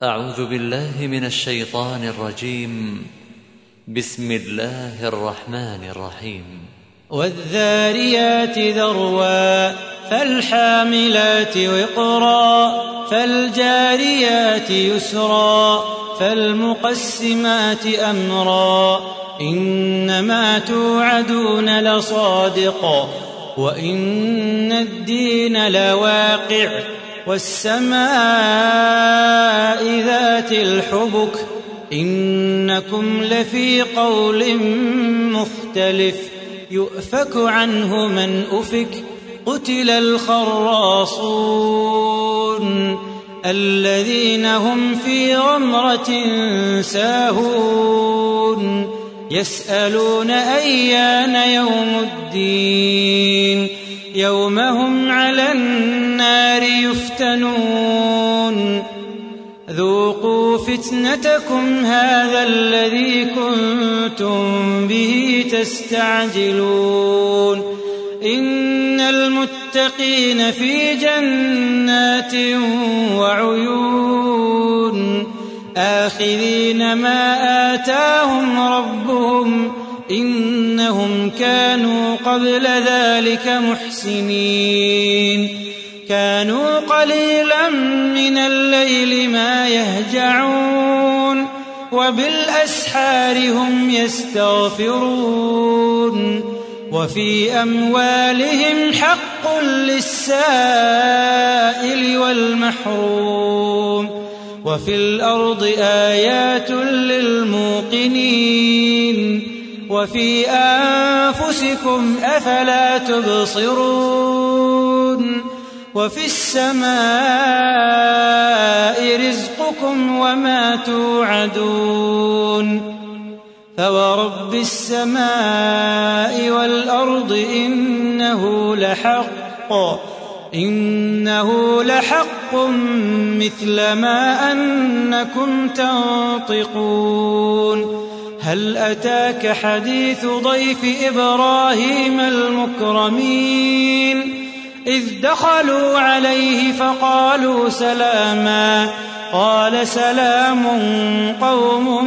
أعوذ بالله من الشيطان الرجيم. بسم الله الرحمن الرحيم. والذاريات ذروا فالحاملات وقرا فالجاريات يسرا فالمقسمات أمرا إنما توعدون لصادق وإن الدين لواقع والسماء ذات الحبك إنكم لفي قول مختلف يؤفك عنه من أفك قتل الخراصون الذين هم في غمرة ساهون يسألون أيان يوم الدين يوم هم على النار يفتنون ذوقوا فتنتكم هذا الذي كنتم به تستعجلون إن المتقين في جنات وعيون آخذين ما آتاهم ربهم إنهم كانوا قبل ذلك محسنين كانوا قليلا من الليل ما يهجعون وبالأسحار هم يستغفرون وفي أموالهم حق للسائل والمحروم وفي الأرض آيات للموقنين وفي أنفسكم أفلا تبصرون وفي السماء رزقكم وما توعدون فورب السماء والأرض إنه لحق مثل ما أنكم تنطقون هل أتاك حديث ضيف إبراهيم المكرمين إذ دخلوا عليه فقالوا سلاما قال سلام قوم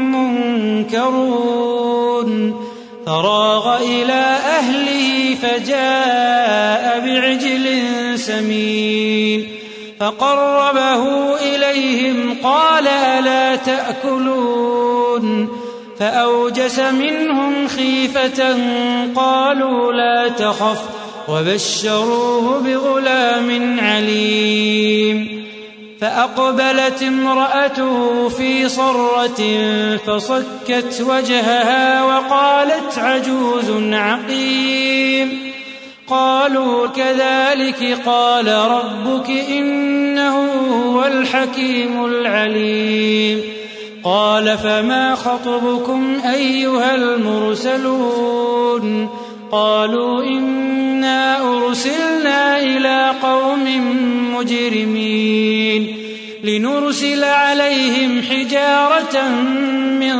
منكرون فراغ إلى أهله فجاء بعجل سمين فقربه إليهم قال ألا تأكلون فأوجس منهم خيفة قالوا لا تخف وبشروه بغلام عليم فأقبلت امرأته في صرة فصكت وجهها وقالت عجوز عقيم قالوا كذلك قال ربك إنه هو الحكيم العليم قال فما خطبكم أيها المرسلون قالوا إنا أرسلنا إلى قوم مجرمين لنرسل عليهم حجارة من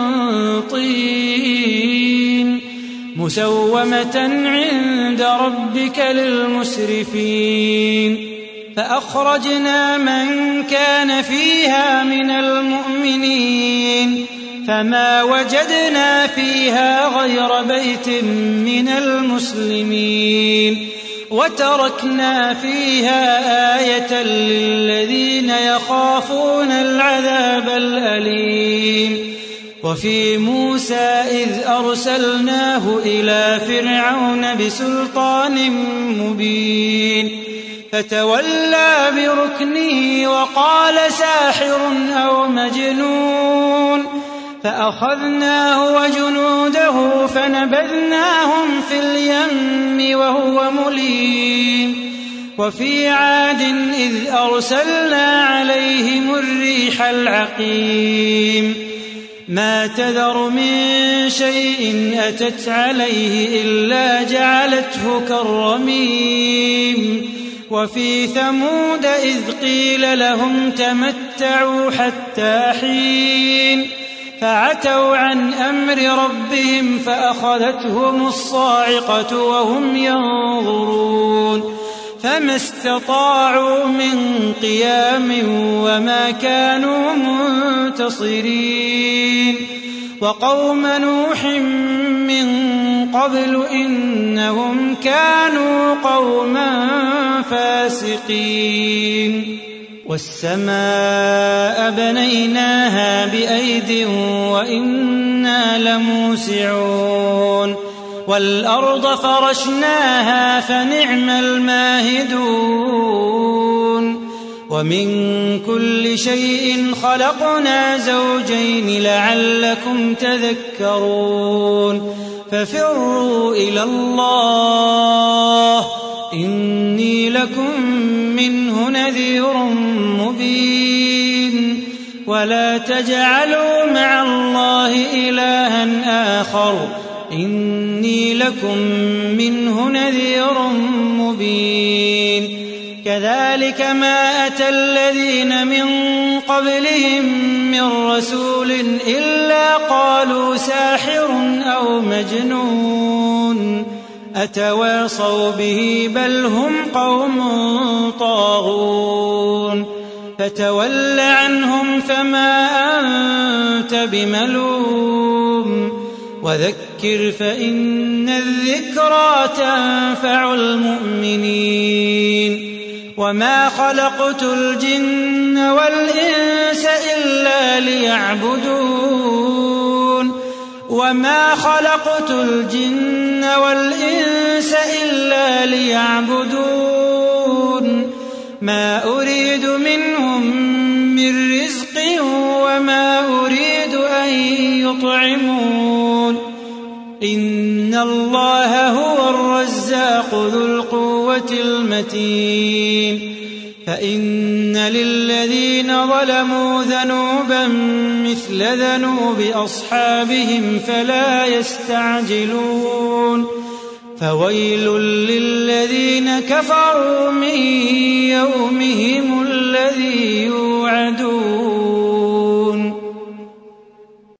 طين مسومة عند ربك للمسرفين فأخرجنا من كان فيها من المؤمنين فما وجدنا فيها غير بيت من المسلمين وتركنا فيها آية للذين يخافون العذاب الأليم وفي موسى إذ أرسلناه إلى فرعون بسلطان مبين فتولى بركنه وقال ساحر أو مجنون فأخذناه وجنوده فنبذناهم في اليم وهو مليم وفي عاد إذ أرسلنا عليهم الريح العقيم ما تذر من شيء أتت عليه إلا جعلته كالرميم وفي ثمود إذ قيل لهم تمتعوا حتى حين فعتوا عن أمر ربهم فأخذتهم الصاعقة وهم ينظرون فما استطاعوا من قيام وما كانوا منتصرين وقوم نوح من قبل إنهم كانوا قوما فاسقين والسماء بنيناها بأيد وإنا لموسعون والأرض فرشناها فنعم الماهدون ومن كل شيء خلقنا زوجين لعلكم تذكرون ففروا إلى الله إني لكم منه نذير مبين ولا تجعلوا مع الله إلها آخر إني لكم منه نذير مبين كذلك ما أتى الذين من قبلهم من رسول إلا قالوا ساحر أو مجنون أتواصوا به بل هم قوم طاغون فتول عنهم فما أنت بملوم وذكر فإن الذكرى تنفع المؤمنين وما خلقت الجن والإنس إلا ليعبدون وما خلقت الجن والإنس إلا ليعبدون ما أريد منهم من رزق وما أريد أن يطعمون إن الله هو الرزاق ذو القوة المتين فإن للذين ظلموا ذنوبا مثل ذنوب أصحابهم فلا يستعجلون فويل للذين كفروا من يومهم